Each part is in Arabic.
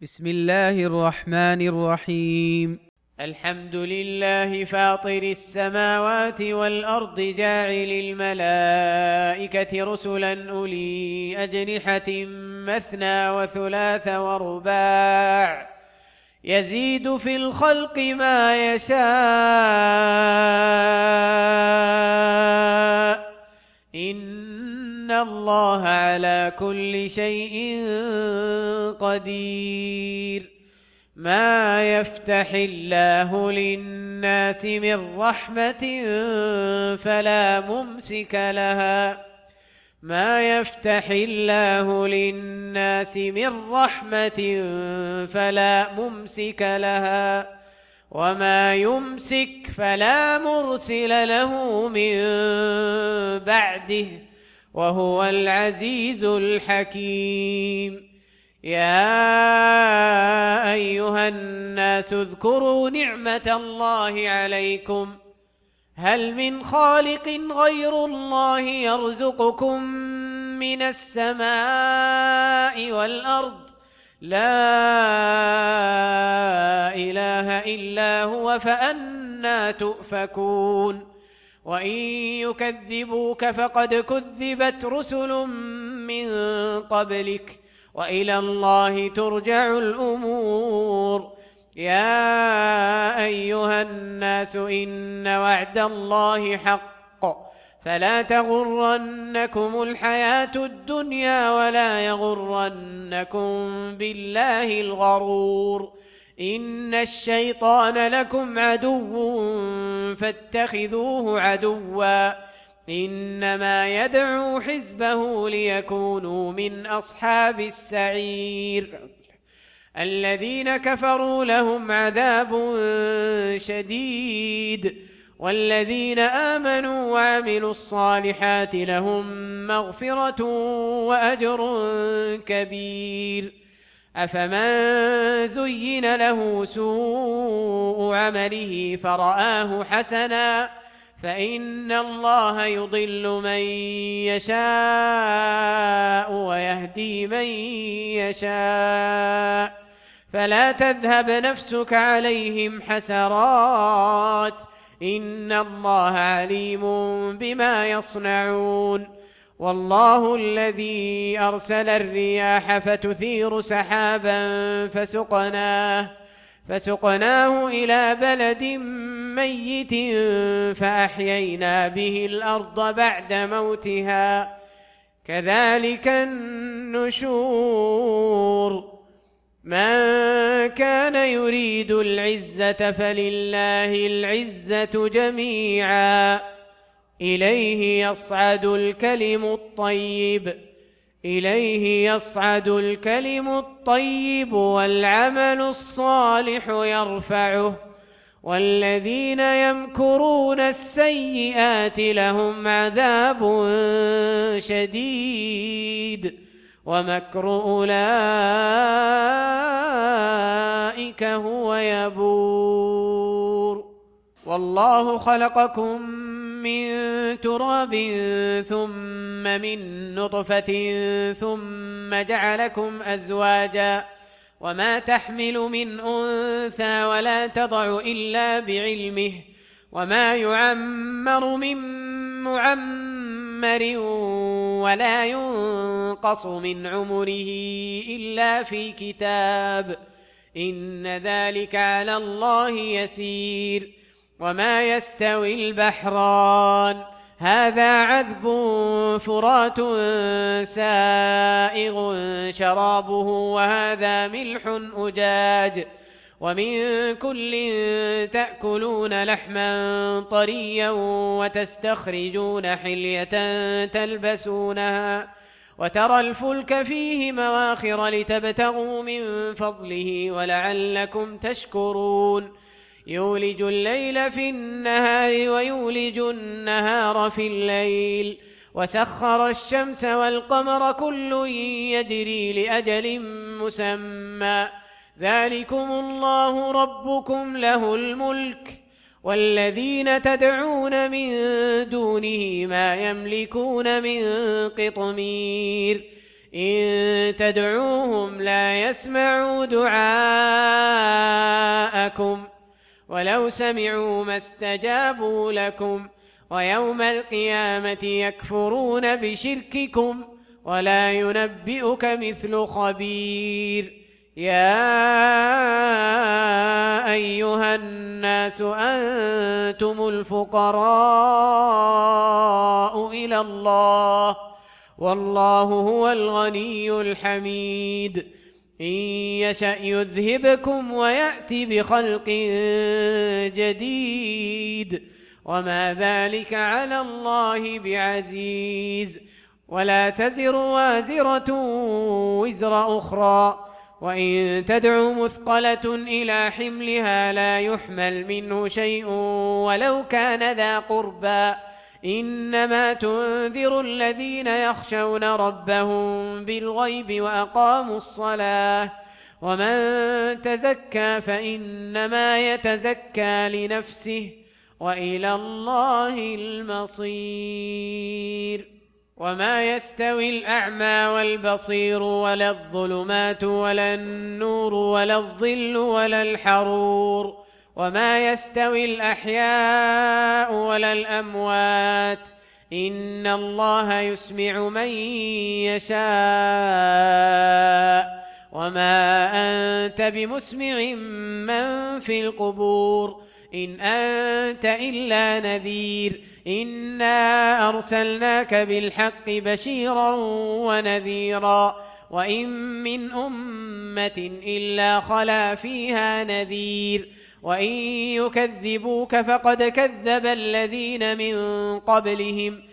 بسم الله الرحمن الرحيم. الحمد لله فاطر السماوات والأرض جاعل الملائكة رسلا أولي أجنحة مثنى وثلاث ورباع يزيد في الخلق ما يشاء إن الله على كل شيء قدير. ما يفتح الله للناس من رحمة فلا ممسك لها ما يفتح الله للناس من رحمة فلا ممسك لها وما يمسك فلا مرسل له من بعده وهو العزيز الحكيم. يا أيها الناس اذكروا نعمة الله عليكم هل من خالق غير الله يرزقكم من السماء والأرض لا إله إلا هو فأنى تؤفكون. وإن يكذبوك فقد كذبت رسل من قبلك وإلى الله ترجع الأمور. يا أيها الناس إن وعد الله حق فلا تغرنكم الحياة الدنيا ولا يغرنكم بالله الغرور. إن الشيطان لكم عدو فاتخذوه عدوا إنما يدعو حزبه ليكونوا من أصحاب السعير. الذين كفروا لهم عذاب شديد والذين آمنوا وعملوا الصالحات لهم مغفرة وأجر كبير. أفمن زين له سوء عمله فرآه حسنا فإن الله يضل من يشاء ويهدي من يشاء فلا تذهب نفسك عليهم حسرات إن الله عليم بما يصنعون. والله الذي أرسل الرياح فتثير سحابا فسقناه إلى بلد ميت فأحيينا به الأرض بعد موتها كذلك النشور. من كان يريد العزة فلله العزة جميعا إليه يصعد الكلم الطيب والعمل الصالح يرفعه والذين يمكرون السيئات لهم عذاب شديد ومكر أولئك هو يبور. والله خلقكم من تراب ثم من نطفة ثم جعلكم أزواجا وما تحمل من أنثى ولا تضع إلا بعلمه وما يعمر من معمر ولا ينقص من عمره إلا في كتاب إن ذلك على الله يسير. وما يستوي البحران هذا عذب فرات سائغ شرابه وهذا ملح أجاج ومن كل تأكلون لحما طريا وتستخرجون حلية تلبسونها وترى الفلك فيه مواخر لتبتغوا من فضله ولعلكم تشكرون. يولج الليل في النهار ويولج النهار في الليل وسخر الشمس والقمر كل يجري لأجل مسمى ذلكم الله ربكم له الملك والذين تدعون من دونه ما يملكون من قطمير إن تدعوهم لا يسمعوا دعاءكم ولو سمعوا ما استجابوا لكم ويوم القيامة يكفرون بشرككم ولا ينبئك مثل خبير يا أيها الناس أنتم الفقراء إلى الله والله هو الغني الحميد إن يشأ يذهبكم ويأتي بخلق جديد وما ذلك على الله بعزيز ولا تزر وازرة وزر أخرى وإن تدع مثقلة إلى حملها لا يحمل منه شيء ولو كان ذا قربى إنما تنذر الذين يخشون ربهم بالغيب وأقاموا الصلاة ومن تزكى فإنما يتزكى لنفسه وإلى الله المصير وما يستوي الأعمى والبصير ولا الظلمات ولا النور ولا الظل ولا الحرور وما يستوي الأحياء ولا الأموات إن الله يسمع من يشاء وما أنت بمسمع من في القبور إن أنت إلا نذير إنا أرسلناك بالحق بشيرا ونذيرا وإن من أمة إلا خلا فيها نذير وإن يكذبوك فقد كذب الذين من قبلهم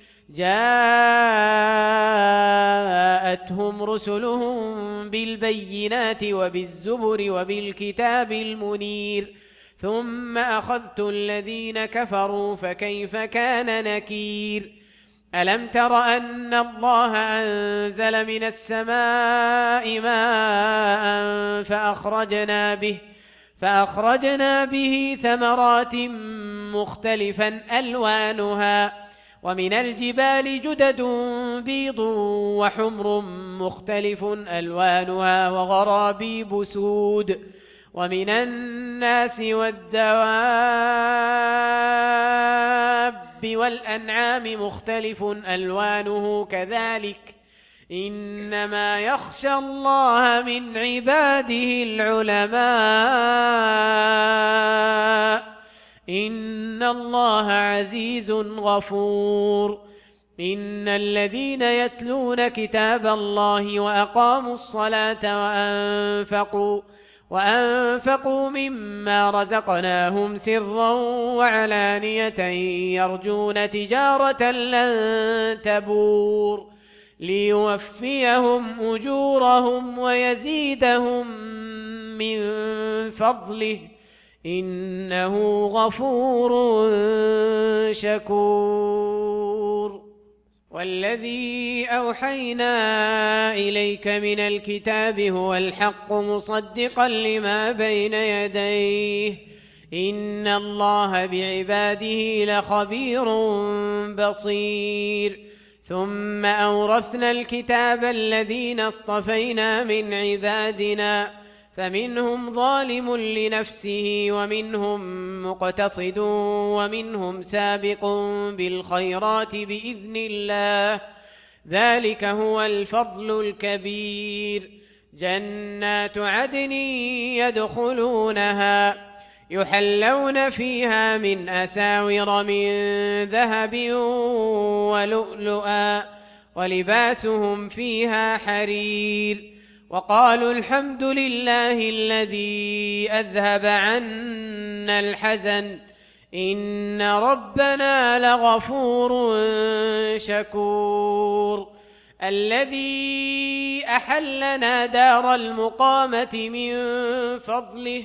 جاءتهم رسلهم بالبينات وبالزبر وبالكتاب المنير ثم أخذت الذين كفروا فكيف كان نكير ألم تر أن الله أنزل من السماء ماء فأخرجنا به ثمرات مختلفا ألوانها ومن الجبال جدد بيض وحمر مختلف ألوانها وغرابيب سود ومن الناس والدواب والأنعام مختلف ألوانه كذلك إنما يخشى الله من عباده العلماء إن الله عزيز غفور إن الذين يتلون كتاب الله وأقاموا الصلاة وأنفقوا مما رزقناهم سرا وعلانية يرجون تجارة لن تبور ليوفيهم أجورهم ويزيدهم من فضله إنه غفور شكور والذي أوحينا إليك من الكتاب هو الحق مصدقا لما بين يديه إن الله بعباده لخبير بصير ثم أورثنا الكتاب الذين اصطفينا من عبادنا فمنهم ظالم لنفسه ومنهم مقتصد ومنهم سابق بالخيرات بإذن الله ذلك هو الفضل الكبير جنات عدن يدخلونها يحلون فيها من أساور من ذهب ولؤلؤا ولباسهم فيها حرير وقالوا الحمد لله الذي أذهب عنا الحزن إن ربنا لغفور شكور الذي أحلنا دار المقامة من فضله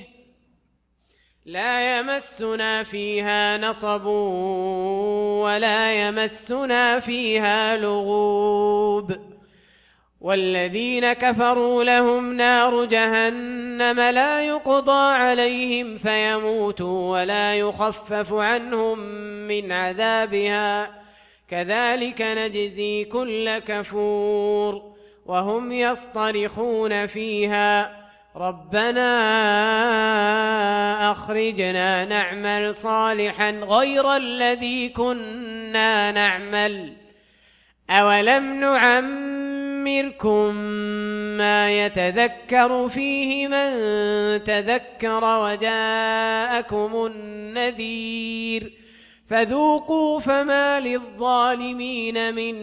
لا يمسنا فيها نصب ولا يمسنا فيها لغوب والذين كفروا لهم نار جهنم لا يقضى عليهم فيموتوا ولا يخفف عنهم من عذابها كذلك نجزي كل كفور وهم يصطرخون فيها ربنا أخرجنا نعمل صالحا غير الذي كنا نعمل أولم نعمركم ما يتذكر فيه من تذكر وجاءكم النذير فذوقوا فما للظالمين من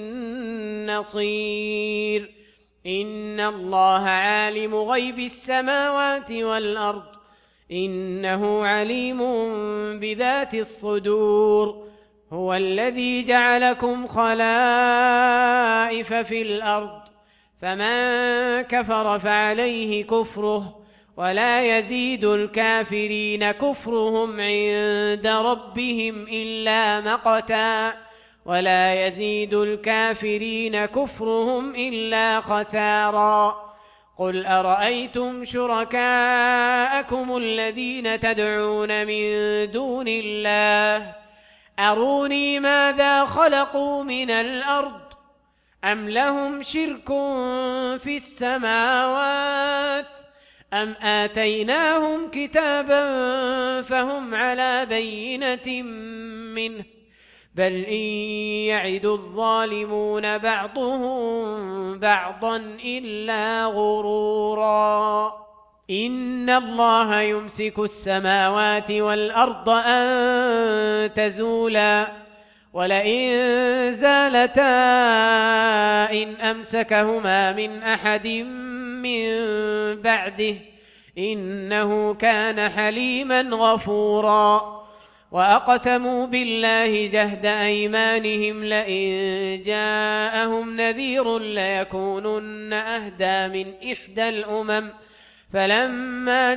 نصير إن الله عالم غيب السماوات والأرض إنه عليم بذات الصدور هو الذي جعلكم خلائف في الأرض فمن كفر فعليه كفره ولا يزيد الكافرين كفرهم عند ربهم إلا مقتا ولا يزيد الكافرين كفرهم إلا خسارا قل أرأيتم شركاءكم الذين تدعون من دون الله أروني ماذا خلقوا من الأرض أم لهم شرك في السماوات أم آتيناهم كتابا فهم على بينة منه بل إن يعد الظالمون بعضهم بعضا إلا غرورا إن الله يمسك السماوات والأرض أن تزولا ولئن زالتا إن أمسكهما من أحد من بعده إنه كان حليما غفورا وأقسموا بالله جهد أيمانهم لئن جاءهم نذير ليكونن أهدى من إحدى الأمم فلما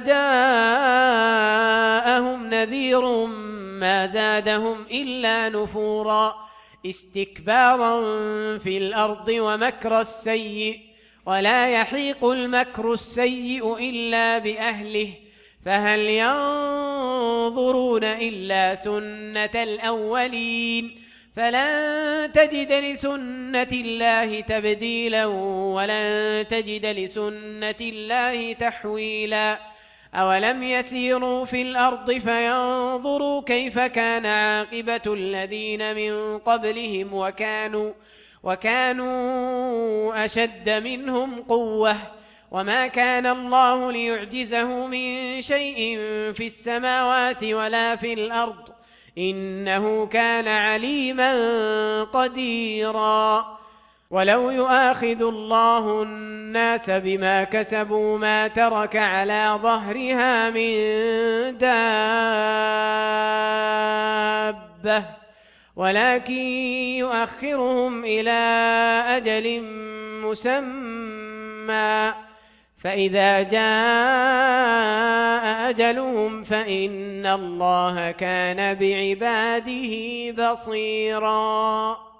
جاءهم نذير ما زادهم إلا نفورا استكبارا في الأرض ومكر السيء ولا يحيق المكر السيء إلا بأهله فهل ينظرون إلا سنة الأولين فلن تجد لسنة الله تبديلا ولن تجد لسنة الله تحويلا أولم يسيروا في الأرض فينظروا كيف كان عاقبة الذين من قبلهم وكانوا أشد منهم قوة وما كان الله ليعجزه من شيء في السماوات ولا في الأرض إنه كان عليما قديرا ولو يؤاخذ الله الناس بما كسبوا ما ترك على ظهرها من دابة ولكن يؤخرهم إلى أجل مسمى فإذا جاء أجلهم فإن الله كان بعباده بصيراً